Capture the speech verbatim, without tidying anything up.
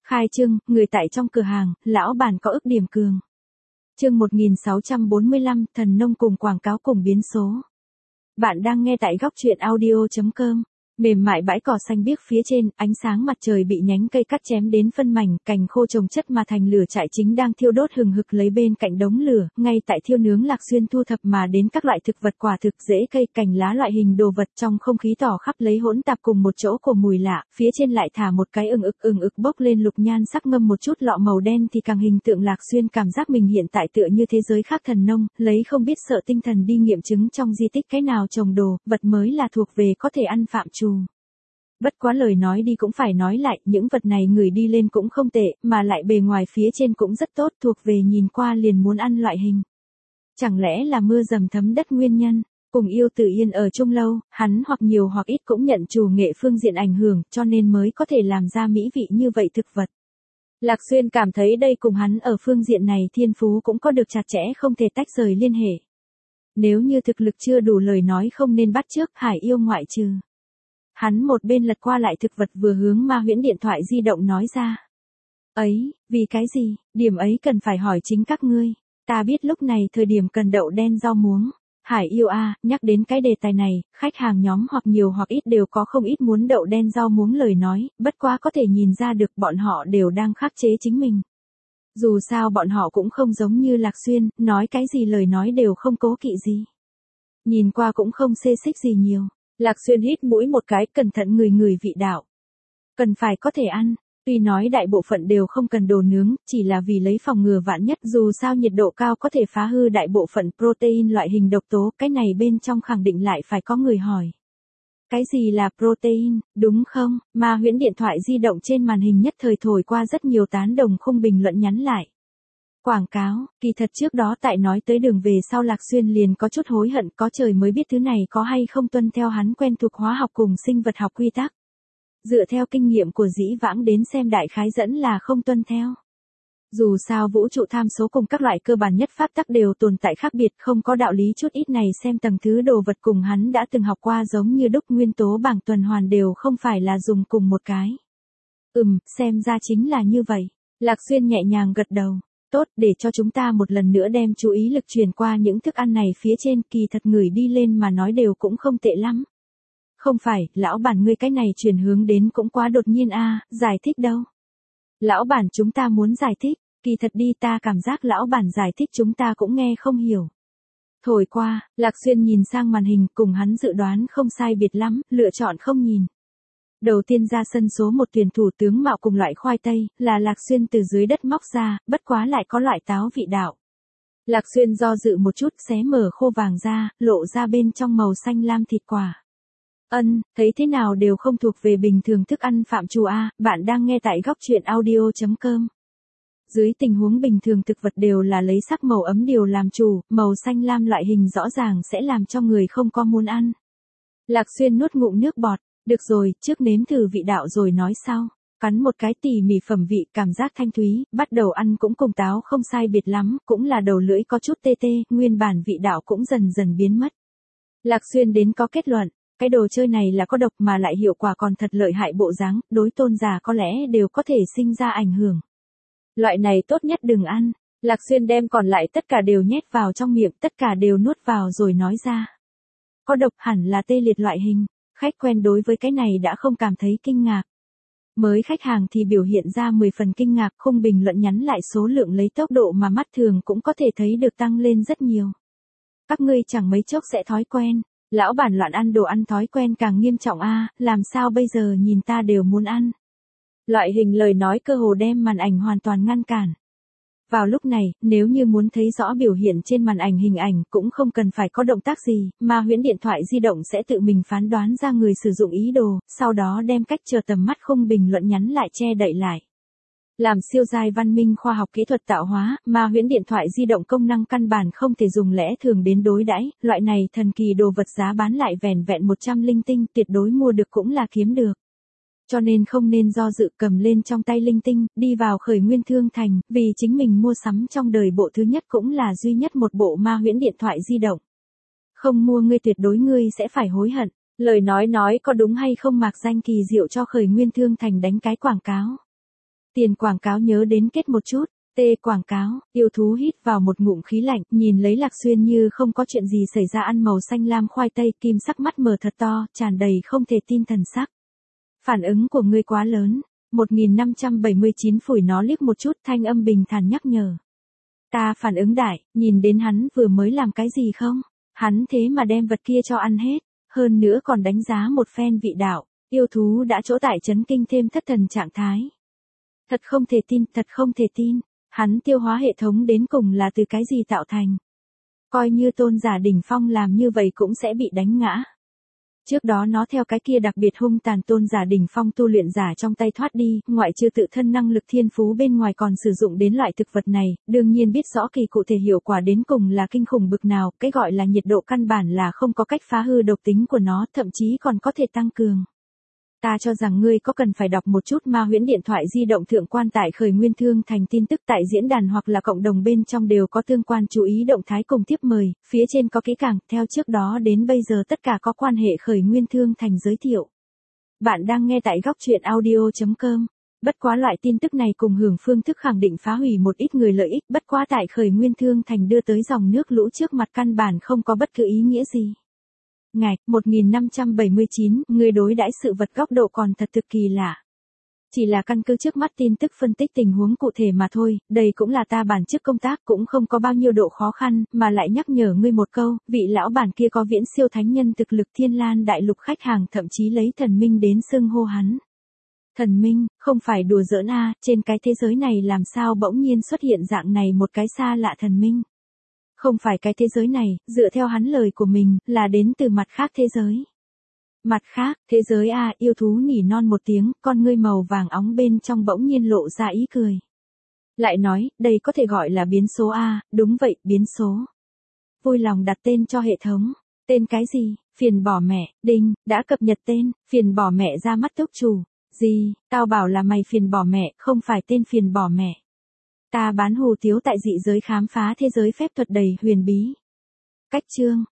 Khai trương, người tại trong cửa hàng, lão bản có ức điểm cường. Chương một nghìn sáu trăm bốn mươi lăm, thần nông cùng quảng cáo cùng biến số. Bạn đang nghe tại góc truyện audio chấm com. Mềm mại bãi cỏ xanh biếc phía trên, ánh sáng mặt trời bị nhánh cây cắt chém đến phân mảnh, cành khô trồng chất mà thành lửa trại chính đang thiêu đốt hừng hực lấy bên cạnh đống lửa, ngay tại thiêu nướng Lạc Xuyên thu thập mà đến các loại thực vật quả thực rễ cây cành lá loại hình đồ vật trong không khí tỏ khắp lấy hỗn tạp cùng một chỗ của mùi lạ, phía trên lại thả một cái ừng ực ừng ực bốc lên lục nhan sắc ngâm một chút lọ màu đen thì càng hình tượng Lạc Xuyên cảm giác mình hiện tại tựa như thế giới khác thần nông, lấy không biết sợ tinh thần đi nghiệm chứng trong di tích cái nào trồng đồ, vật mới là thuộc về có thể ăn phạm trù. Bất quá lời nói đi cũng phải nói lại, những vật này người đi lên cũng không tệ, mà lại bề ngoài phía trên cũng rất tốt, thuộc về nhìn qua liền muốn ăn loại hình. Chẳng lẽ là mưa dầm thấm đất nguyên nhân, cùng Yêu Tử Yên ở chung lâu, hắn hoặc nhiều hoặc ít cũng nhận chủ nghệ phương diện ảnh hưởng, cho nên mới có thể làm ra mỹ vị như vậy thực vật. Lạc Xuyên cảm thấy đây cùng hắn ở phương diện này thiên phú cũng có được chặt chẽ không thể tách rời liên hệ. Nếu như thực lực chưa đủ lời nói không nên bắt chước Hải Yêu ngoại trừ. Hắn một bên lật qua lại thực vật vừa hướng Ma Huyễn điện thoại di động nói ra. Ấy, vì cái gì, điểm ấy cần phải hỏi chính các ngươi. Ta biết lúc này thời điểm cần đậu đen rau muống. Hải Yêu a, à, nhắc đến cái đề tài này, khách hàng nhóm hoặc nhiều hoặc ít đều có không ít muốn đậu đen rau muống lời nói, bất quá có thể nhìn ra được bọn họ đều đang khắc chế chính mình. Dù sao bọn họ cũng không giống như Lạc Xuyên, nói cái gì lời nói đều không cố kỵ gì. Nhìn qua cũng không xê xích gì nhiều. Lạc Xuyên hít mũi một cái, cẩn thận ngửi ngửi vị đạo. Cần phải có thể ăn, tuy nói đại bộ phận đều không cần đồ nướng, chỉ là vì lấy phòng ngừa vạn nhất, dù sao nhiệt độ cao có thể phá hư đại bộ phận protein loại hình độc tố, cái này bên trong khẳng định lại phải có người hỏi. Cái gì là protein, đúng không? Ma Huyễn điện thoại di động trên màn hình nhất thời thổi qua rất nhiều tán đồng khung bình luận nhắn lại. Quảng cáo, kỳ thật trước đó tại nói tới đường về sau Lạc Xuyên liền có chút hối hận, có trời mới biết thứ này có hay không tuân theo hắn quen thuộc hóa học cùng sinh vật học quy tắc. Dựa theo kinh nghiệm của dĩ vãng đến xem đại khái dẫn là không tuân theo. Dù sao vũ trụ tham số cùng các loại cơ bản nhất pháp tắc đều tồn tại khác biệt, không có đạo lý chút ít này xem tầng thứ đồ vật cùng hắn đã từng học qua giống như đúc nguyên tố bảng tuần hoàn đều không phải là dùng cùng một cái. Ừm, xem ra chính là như vậy. Lạc Xuyên nhẹ nhàng gật đầu. Tốt, để cho chúng ta một lần nữa đem chú ý lực truyền qua những thức ăn này phía trên, kỳ thật người đi lên mà nói đều cũng không tệ lắm. Không phải, lão bản ngươi cái này chuyển hướng đến cũng quá đột nhiên a, à, giải thích đâu. Lão bản chúng ta muốn giải thích, kỳ thật đi ta cảm giác lão bản giải thích chúng ta cũng nghe không hiểu. Thổi qua, Lạc Xuyên nhìn sang màn hình cùng hắn dự đoán không sai biệt lắm, lựa chọn không nhìn. Đầu tiên ra sân số một tuyển thủ tướng mạo cùng loại khoai tây, là Lạc Xuyên từ dưới đất móc ra, bất quá lại có loại táo vị đạo. Lạc Xuyên do dự một chút xé mở khô vàng ra, lộ ra bên trong màu xanh lam thịt quả. Ân, thấy thế nào đều không thuộc về bình thường thức ăn phạm trù A, bạn đang nghe tại góc truyện audio chấm com. Dưới tình huống bình thường thực vật đều là lấy sắc màu ấm điều làm chủ, màu xanh lam loại hình rõ ràng sẽ làm cho người không có muốn ăn. Lạc Xuyên nuốt ngụm nước bọt. Được rồi, trước nếm thử vị đạo rồi nói sau. Cắn một cái tỉ mỉ phẩm vị, cảm giác thanh thúy, bắt đầu ăn cũng cùng táo không sai biệt lắm, cũng là đầu lưỡi có chút tê tê, nguyên bản vị đạo cũng dần dần biến mất. Lạc Xuyên đến có kết luận, cái đồ chơi này là có độc mà lại hiệu quả còn thật lợi hại bộ dáng, đối tôn giả có lẽ đều có thể sinh ra ảnh hưởng. Loại này tốt nhất đừng ăn. Lạc Xuyên đem còn lại tất cả đều nhét vào trong miệng, tất cả đều nuốt vào rồi nói ra. Có độc hẳn là tê liệt loại hình. Khách quen đối với cái này đã không cảm thấy kinh ngạc. Mới khách hàng thì biểu hiện ra mười phần kinh ngạc, khung bình luận nhắn lại số lượng lấy tốc độ mà mắt thường cũng có thể thấy được tăng lên rất nhiều. Các ngươi chẳng mấy chốc sẽ thói quen, lão bản loạn ăn đồ ăn thói quen càng nghiêm trọng a, làm sao bây giờ nhìn ta đều muốn ăn. Loại hình lời nói cơ hồ đem màn ảnh hoàn toàn ngăn cản. Vào lúc này, nếu như muốn thấy rõ biểu hiện trên màn ảnh hình ảnh cũng không cần phải có động tác gì, mà huyễn điện thoại di động sẽ tự mình phán đoán ra người sử dụng ý đồ, sau đó đem cách chờ tầm mắt khung bình luận nhắn lại che đậy lại. Làm siêu giai văn minh khoa học kỹ thuật tạo hóa, mà huyễn điện thoại di động công năng căn bản không thể dùng lẽ thường đến đối đãi, loại này thần kỳ đồ vật giá bán lại vẻn vẹn một trăm linh tinh, tuyệt đối mua được cũng là kiếm được. Cho nên không nên do dự, cầm lên trong tay linh tinh, đi vào Khởi Nguyên Thương Thành, vì chính mình mua sắm trong đời bộ thứ nhất cũng là duy nhất một bộ Ma Huyễn điện thoại di động. Không mua ngươi tuyệt đối ngươi sẽ phải hối hận. Lời nói nói có đúng hay không Mạc Danh kỳ diệu cho Khởi Nguyên Thương Thành đánh cái quảng cáo. Tiền quảng cáo nhớ đến kết một chút. T quảng cáo, yêu thú hít vào một ngụm khí lạnh, nhìn lấy Lạc Xuyên như không có chuyện gì xảy ra ăn màu xanh lam khoai tây, kim sắc mắt mở thật to, tràn đầy không thể tin thần sắc. Phản ứng của ngươi quá lớn. một nghìn năm trăm bảy mươi chín phủi nó liếc một chút, thanh âm bình thản nhắc nhở. Ta phản ứng đại, nhìn đến hắn vừa mới làm cái gì không? Hắn thế mà đem vật kia cho ăn hết, hơn nữa còn đánh giá một phen vị đạo, yêu thú đã chỗ tại chấn kinh thêm thất thần trạng thái. Thật không thể tin, thật không thể tin, hắn tiêu hóa hệ thống đến cùng là từ cái gì tạo thành. Coi như tôn giả đỉnh phong làm như vậy cũng sẽ bị đánh ngã. Trước đó nó theo cái kia đặc biệt hung tàn tôn giả đỉnh phong tu luyện giả trong tay thoát đi, ngoại trừ tự thân năng lực thiên phú bên ngoài còn sử dụng đến loại thực vật này, đương nhiên biết rõ kỳ cụ thể hiệu quả đến cùng là kinh khủng bực nào, cái gọi là nhiệt độ căn bản là không có cách phá hư độc tính của nó, thậm chí còn có thể tăng cường. Ta cho rằng ngươi có cần phải đọc một chút Ma Huyễn điện thoại di động thượng quan tại Khởi Nguyên Thương Thành tin tức tại diễn đàn hoặc là cộng đồng bên trong đều có tương quan chú ý động thái cùng tiếp mời, phía trên có kỹ càng, theo trước đó đến bây giờ tất cả có quan hệ Khởi Nguyên Thương Thành giới thiệu. Bạn đang nghe tại góc truyện audio chấm com. Bất quá loại tin tức này cùng hưởng phương thức khẳng định phá hủy một ít người lợi ích, bất quá tại Khởi Nguyên Thương Thành đưa tới dòng nước lũ trước mặt căn bản không có bất cứ ý nghĩa gì. Ngạch, một nghìn năm trăm bảy mươi chín, người đối đãi sự vật góc độ còn thật thực kỳ lạ. Chỉ là căn cứ trước mắt tin tức phân tích tình huống cụ thể mà thôi, đây cũng là ta bản chức công tác cũng không có bao nhiêu độ khó khăn, mà lại nhắc nhở ngươi một câu, vị lão bản kia có viễn siêu thánh nhân thực lực Thiên Lan đại lục khách hàng thậm chí lấy thần minh đến xưng hô hắn. Thần minh, không phải đùa giỡn a, trên cái thế giới này làm sao bỗng nhiên xuất hiện dạng này một cái xa lạ thần minh. Không phải cái thế giới này, dựa theo hắn lời của mình, là đến từ mặt khác thế giới. Mặt khác, thế giới a, yêu thú nỉ non một tiếng, con ngươi màu vàng óng bên trong bỗng nhiên lộ ra ý cười. Lại nói, đây có thể gọi là biến số a, đúng vậy, biến số. Vui lòng đặt tên cho hệ thống. Tên cái gì? Phiền bỏ mẹ, đinh, đã cập nhật tên, phiền bỏ mẹ ra mắt tốc chủ. Gì, tao bảo là mày phiền bỏ mẹ, không phải tên phiền bỏ mẹ. Ta bán hù tiếu tại dị giới khám phá thế giới phép thuật đầy huyền bí. Cách chương,